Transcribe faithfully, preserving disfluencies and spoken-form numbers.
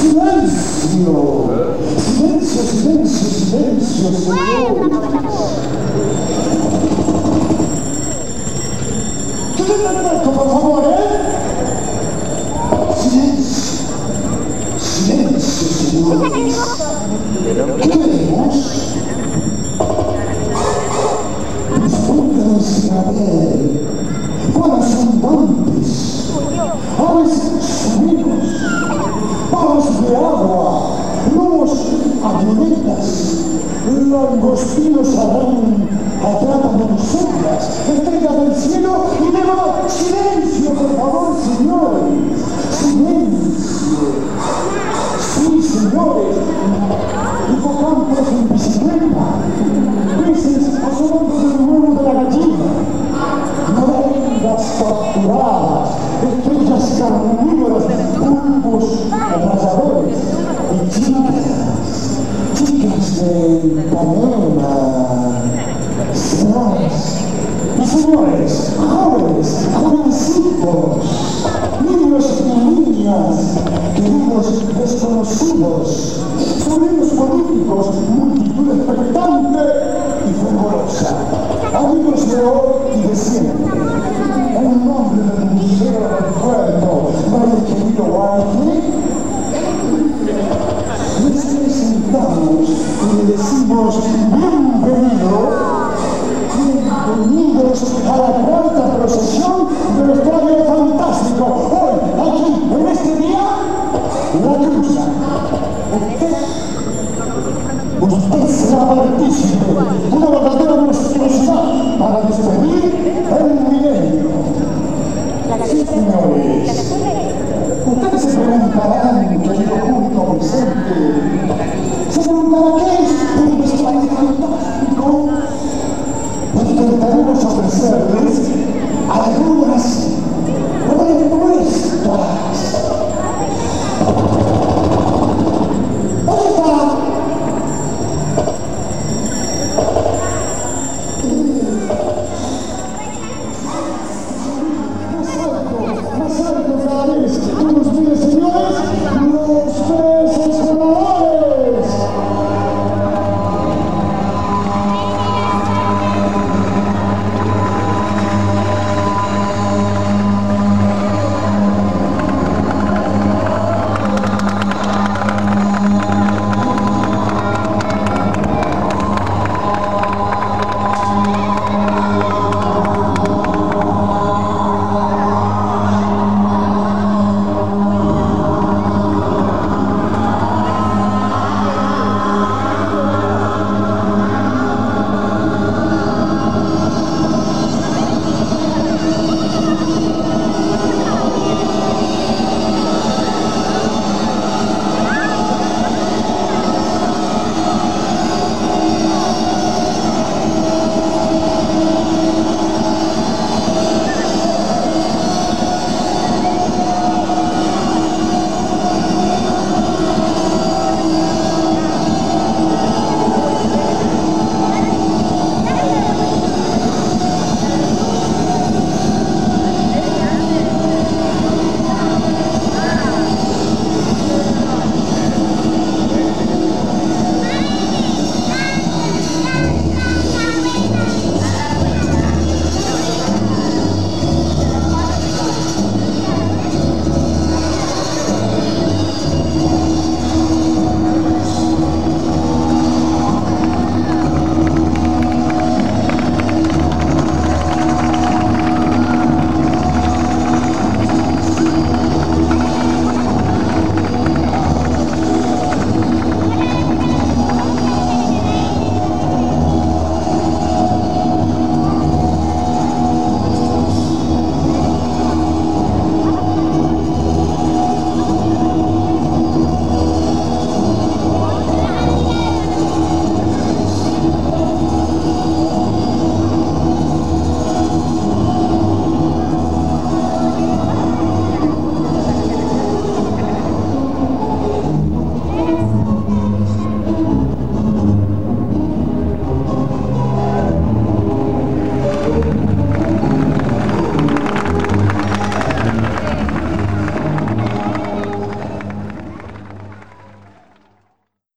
Silencio, silencio, silencio, silencio, señor. ¿Qué le permito, por favor, eh? Silencio, silencio, señores. ¿Qué queremos? Pónganse a ver, buenas abundantes, aves subidos, palos de agua, lobos avionetas, langostinos harán atrapan nosotras, estrellas del cielo y demás. Silencio, por favor, señores, silencio. Sí, señores, hipocampos en bicicleta, peces asomando del huevo de la gallina, morenas capturadas, estrellas carnívoras, pulpos rayadores y chicas, chicas de Ipanema, señoras y señores, jóvenes, jovencitos, niños y niñas, queridos desconocidos, sobrinos políticos, multitud expectante y fervorosa, amigos de hoy y de siempre, en nombre del Museo del Puerto, María querido Guardi, les presentamos y le decimos bienvenido. Bienvenidos a la cuarta procesión del Estadio Fantástico. Hoy, aquí, en este día, la cruza. Usted, usted será partícipe, una verdadera monstruosidad para despedir el milenio. Sí, señores.